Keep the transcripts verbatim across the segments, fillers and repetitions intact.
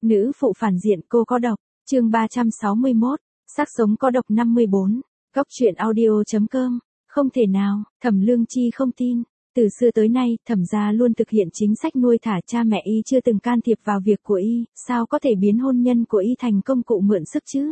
Nữ phụ phản diện cô có độc, chương ba trăm sáu mươi mốt, xác sống có độc năm mươi bốn, góc truyện audio chấm com, không thể nào, Thẩm Lương Chi không tin. Từ xưa tới nay, Thẩm gia luôn thực hiện chính sách nuôi thả, cha mẹ y chưa từng can thiệp vào việc của y, sao có thể biến hôn nhân của y thành công cụ mượn sức chứ?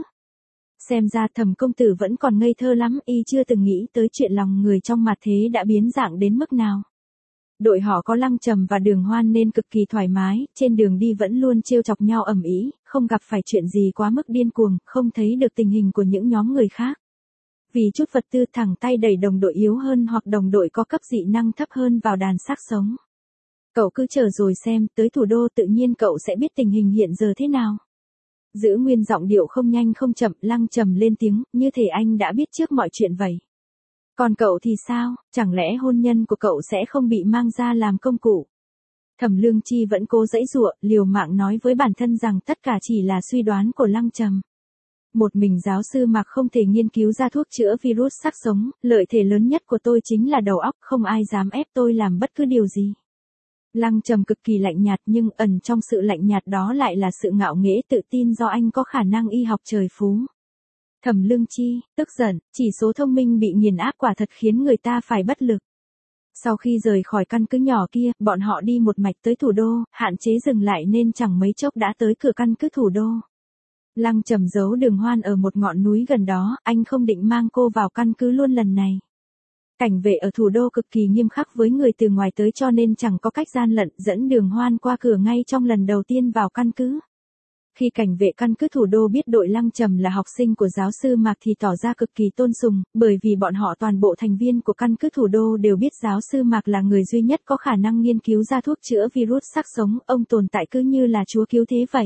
Xem ra Thẩm công tử vẫn còn ngây thơ lắm, y chưa từng nghĩ tới chuyện lòng người trong mặt thế đã biến dạng đến mức nào. Đội họ có Lăng Trầm và Đường Hoan nên cực kỳ thoải mái, trên đường đi vẫn luôn trêu chọc nhau ầm ĩ, không gặp phải chuyện gì quá mức điên cuồng, không thấy được tình hình của những nhóm người khác. Vì chút vật tư thẳng tay đẩy đồng đội yếu hơn hoặc đồng đội có cấp dị năng thấp hơn vào đàn xác sống. Cậu cứ chờ rồi xem, tới thủ đô tự nhiên cậu sẽ biết tình hình hiện giờ thế nào. Giữ nguyên giọng điệu không nhanh không chậm, Lăng Trầm lên tiếng, như thể anh đã biết trước mọi chuyện vậy. Còn cậu thì sao, chẳng lẽ hôn nhân của cậu sẽ không bị mang ra làm công cụ? Thẩm Lương Chi vẫn cố giãy giụa, liều mạng nói với bản thân rằng tất cả chỉ là suy đoán của Lăng Trầm. Một mình giáo sư Mạc không thể nghiên cứu ra thuốc chữa virus xác sống, lợi thế lớn nhất của tôi chính là đầu óc, không ai dám ép tôi làm bất cứ điều gì. Lăng Trầm cực kỳ lạnh nhạt, nhưng ẩn trong sự lạnh nhạt đó lại là sự ngạo nghễ tự tin do anh có khả năng y học trời phú. Thẩm Lương Chi, tức giận, chỉ số thông minh bị nghiền áp quả thật khiến người ta phải bất lực. Sau khi rời khỏi căn cứ nhỏ kia, bọn họ đi một mạch tới thủ đô, hạn chế dừng lại nên chẳng mấy chốc đã tới cửa căn cứ thủ đô. Lăng Trầm giấu Đường Hoan ở một ngọn núi gần đó, anh không định mang cô vào căn cứ luôn lần này. Cảnh vệ ở thủ đô cực kỳ nghiêm khắc với người từ ngoài tới cho nên chẳng có cách gian lận, dẫn Đường Hoan qua cửa ngay trong lần đầu tiên vào căn cứ. Khi cảnh vệ căn cứ thủ đô biết đội Lăng Trầm là học sinh của giáo sư Mạc thì tỏ ra cực kỳ tôn sùng, bởi vì bọn họ toàn bộ thành viên của căn cứ thủ đô đều biết giáo sư Mạc là người duy nhất có khả năng nghiên cứu ra thuốc chữa virus xác sống, ông tồn tại cứ như là chúa cứu thế vậy.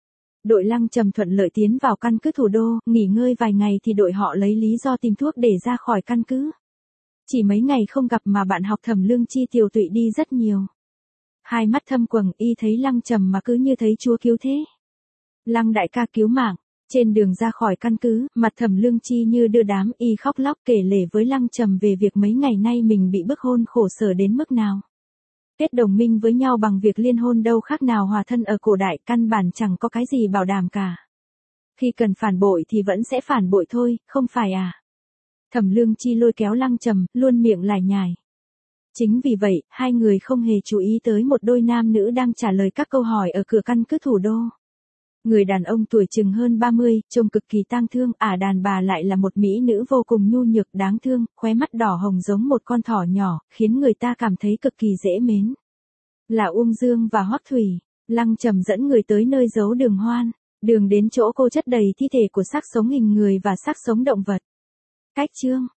Đội Lăng Trầm thuận lợi tiến vào căn cứ thủ đô, nghỉ ngơi vài ngày thì đội họ lấy lý do tìm thuốc để ra khỏi căn cứ. Chỉ mấy ngày không gặp mà bạn học Thẩm Lương Chi tiều tụy đi rất nhiều. Hai mắt thâm quầng, y thấy Lăng Trầm mà cứ như thấy chúa cứu thế. Lăng đại ca cứu mạng. Trên đường ra khỏi căn cứ, mặt Thẩm Lương Chi như đưa đám, y khóc lóc kể lể với Lăng Trầm về việc mấy ngày nay mình bị bức hôn khổ sở đến mức nào. Kết đồng minh với nhau bằng việc liên hôn đâu khác nào hòa thân ở cổ đại, căn bản chẳng có cái gì bảo đảm cả. Khi cần phản bội thì vẫn sẽ phản bội thôi, không phải à? Thẩm Lương Chi lôi kéo Lăng Trầm, luôn miệng lải nhải. Chính vì vậy, hai người không hề chú ý tới một đôi nam nữ đang trả lời các câu hỏi ở cửa căn cứ thủ đô. Người đàn ông tuổi chừng hơn ba mươi, trông cực kỳ tang thương, ả đàn bà lại là một mỹ nữ vô cùng nhu nhược đáng thương, khóe mắt đỏ hồng giống một con thỏ nhỏ, khiến người ta cảm thấy cực kỳ dễ mến. Là Uông Dương và Hoắc Thủy. Lăng Trầm dẫn người tới nơi giấu Đường Hoan, đường đến chỗ cô chất đầy thi thể của xác sống hình người và xác sống động vật. Cách chương,